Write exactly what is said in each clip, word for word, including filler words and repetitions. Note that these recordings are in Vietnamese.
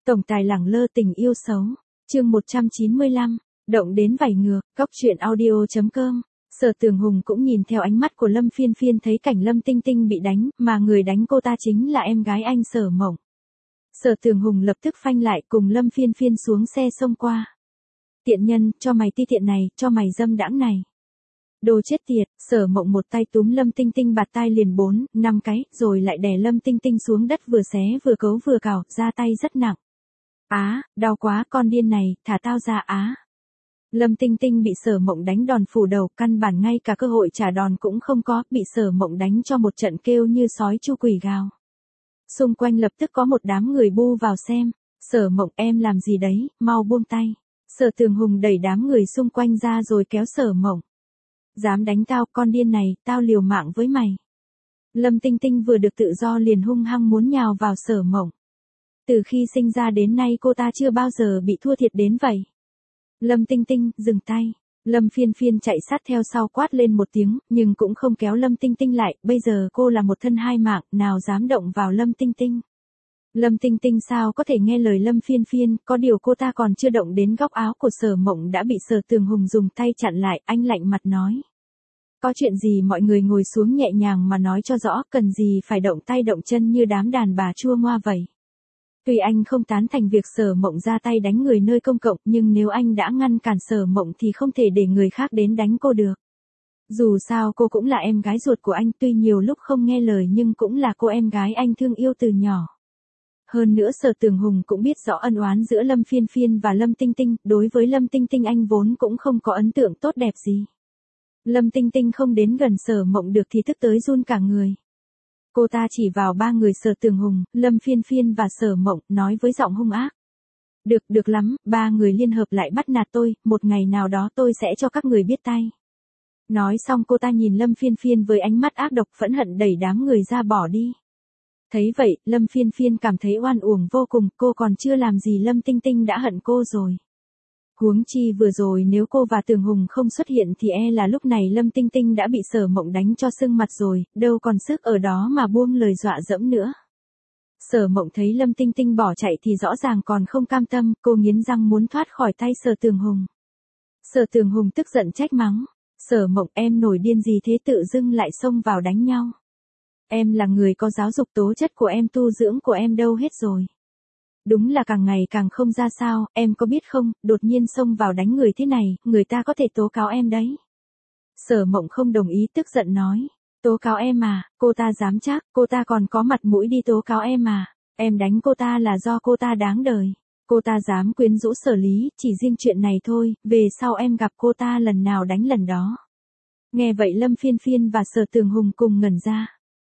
Tổng tài lẳng lơ tình yêu xấu. Chương một trăm chín mươi lăm, động đến vảy ngược, góc truyện audio chấm com. Sở Tường Hùng cũng nhìn theo ánh mắt của Lâm Phiên Phiên thấy cảnh Lâm Tinh Tinh bị đánh, mà người đánh cô ta chính là em gái anh Sở Mộng. Sở Tường Hùng lập tức phanh lại cùng Lâm Phiên Phiên xuống xe xông qua. Tiện nhân, cho mày ti tiện này, cho mày dâm đãng này. Đồ chết tiệt, Sở Mộng một tay túm Lâm Tinh Tinh bạt tai liền bốn, năm cái, rồi lại đè Lâm Tinh Tinh xuống đất vừa xé vừa cấu vừa cào, ra tay rất nặng. Á, đau quá, con điên này, thả tao ra á. Lâm Tinh Tinh bị Sở Mộng đánh đòn phủ đầu, căn bản ngay cả cơ hội trả đòn cũng không có, bị Sở Mộng đánh cho một trận kêu như sói chu quỷ gào. Xung quanh lập tức có một đám người bu vào xem. Sở Mộng, em làm gì đấy, mau buông tay. Sở Tường Hùng đẩy đám người xung quanh ra rồi kéo Sở Mộng. Dám đánh tao, con điên này, tao liều mạng với mày. Lâm Tinh Tinh vừa được tự do liền hung hăng muốn nhào vào Sở Mộng. Từ khi sinh ra đến nay cô ta chưa bao giờ bị thua thiệt đến vậy. Lâm Tinh Tinh, dừng tay. Lâm Phiên Phiên chạy sát theo sau quát lên một tiếng, nhưng cũng không kéo Lâm Tinh Tinh lại, bây giờ cô là một thân hai mạng, nào dám động vào Lâm Tinh Tinh. Lâm Tinh Tinh sao có thể nghe lời Lâm Phiên Phiên, có điều cô ta còn chưa động đến góc áo của Sở Mộng đã bị Sở Tường Hùng dùng tay chặn lại, anh lạnh mặt nói. Có chuyện gì mọi người ngồi xuống nhẹ nhàng mà nói cho rõ, cần gì phải động tay động chân như đám đàn bà chua ngoa vậy. Tuy anh không tán thành việc Sở Mộng ra tay đánh người nơi công cộng, nhưng nếu anh đã ngăn cản Sở Mộng thì không thể để người khác đến đánh cô được. Dù sao cô cũng là em gái ruột của anh, tuy nhiều lúc không nghe lời nhưng cũng là cô em gái anh thương yêu từ nhỏ. Hơn nữa Sở Tường Hùng cũng biết rõ ân oán giữa Lâm Phiên Phiên và Lâm Tinh Tinh, đối với Lâm Tinh Tinh anh vốn cũng không có ấn tượng tốt đẹp gì. Lâm Tinh Tinh không đến gần Sở Mộng được thì tức tới run cả người. Cô ta chỉ vào ba người Sở Tường Hùng, Lâm Phiên Phiên và Sở Mộng, nói với giọng hung ác. Được, được lắm, ba người liên hợp lại bắt nạt tôi, một ngày nào đó tôi sẽ cho các người biết tay. Nói xong cô ta nhìn Lâm Phiên Phiên với ánh mắt ác độc phẫn hận đẩy đám người ra bỏ đi. Thấy vậy, Lâm Phiên Phiên cảm thấy oan uổng vô cùng, cô còn chưa làm gì Lâm Tinh Tinh đã hận cô rồi. Huống chi vừa rồi nếu cô và Tường Hùng không xuất hiện thì e là lúc này Lâm Tinh Tinh đã bị Sở Mộng đánh cho sưng mặt rồi, đâu còn sức ở đó mà buông lời dọa dẫm nữa. Sở Mộng thấy Lâm Tinh Tinh bỏ chạy thì rõ ràng còn không cam tâm, cô nghiến răng muốn thoát khỏi tay Sở Tường Hùng. Sở Tường Hùng tức giận trách mắng. Sở Mộng, em nổi điên gì thế, tự dưng lại xông vào đánh nhau. Em là người có giáo dục, tố chất của em, tu dưỡng của em đâu hết rồi. Đúng là càng ngày càng không ra sao, em có biết không, đột nhiên xông vào đánh người thế này, người ta có thể tố cáo em đấy. Sở Mộng không đồng ý, tức giận nói. Tố cáo em à, cô ta dám chắc, cô ta còn có mặt mũi đi tố cáo em à, em đánh cô ta là do cô ta đáng đời. Cô ta dám quyến rũ Sở Lý, chỉ riêng chuyện này thôi, về sau em gặp cô ta lần nào đánh lần đó. Nghe vậy Lâm Phiên Phiên và Sở Tường Hùng cùng ngẩn ra.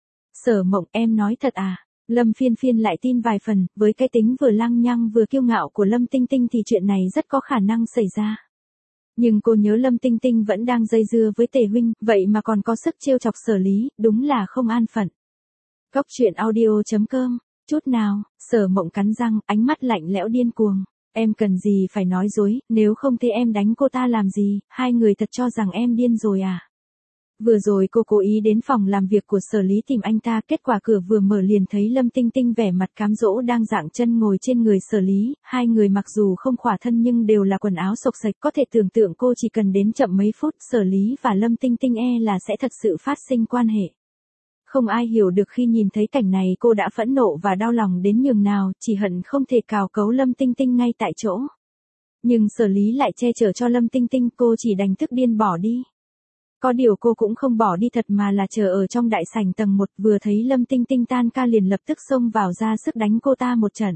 Sở Mộng, em nói thật à? Lâm Phiên Phiên lại tin vài phần, với cái tính vừa lăng nhăng vừa kiêu ngạo của Lâm Tinh Tinh thì chuyện này rất có khả năng xảy ra. Nhưng cô nhớ Lâm Tinh Tinh vẫn đang dây dưa với Tề huynh, vậy mà còn có sức trêu chọc Sở Lý, đúng là không an phận. Góc truyện audio chấm com, chút nào, Sở Mộng cắn răng, ánh mắt lạnh lẽo điên cuồng. Em cần gì phải nói dối, nếu không thế em đánh cô ta làm gì, hai người thật cho rằng em điên rồi à? Vừa rồi cô cố ý đến phòng làm việc của Sở Lý tìm anh ta, kết quả cửa vừa mở liền thấy Lâm Tinh Tinh vẻ mặt cám dỗ đang dạng chân ngồi trên người Sở Lý, hai người mặc dù không khỏa thân nhưng đều là quần áo xộc xệch, có thể tưởng tượng cô chỉ cần đến chậm mấy phút, Sở Lý và Lâm Tinh Tinh e là sẽ thật sự phát sinh quan hệ. Không ai hiểu được khi nhìn thấy cảnh này cô đã phẫn nộ và đau lòng đến nhường nào, chỉ hận không thể cào cấu Lâm Tinh Tinh ngay tại chỗ. Nhưng Sở Lý lại che chở cho Lâm Tinh Tinh, cô chỉ đành tức điên bỏ đi. Có điều cô cũng không bỏ đi thật mà là chờ ở trong đại sảnh tầng một, vừa thấy Lâm Tinh Tinh tan ca liền lập tức xông vào ra sức đánh cô ta một trận.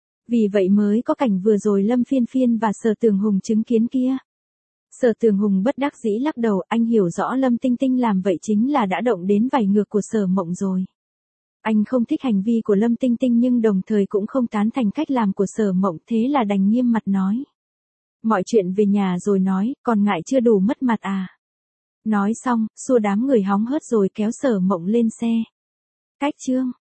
Vì vậy mới có cảnh vừa rồi Lâm Phiên Phiên và Sở Tường Hùng chứng kiến kia. Sở Tường Hùng bất đắc dĩ lắc đầu, anh hiểu rõ Lâm Tinh Tinh làm vậy chính là đã động đến vảy ngược của Sở Mộng rồi. Anh không thích hành vi của Lâm Tinh Tinh nhưng đồng thời cũng không tán thành cách làm của Sở Mộng, thế là đành nghiêm mặt nói. Mọi chuyện về nhà rồi nói, còn ngại chưa đủ mất mặt à? Nói xong, xua đám người hóng hớt rồi kéo Sở Mộng lên xe. Cách chương.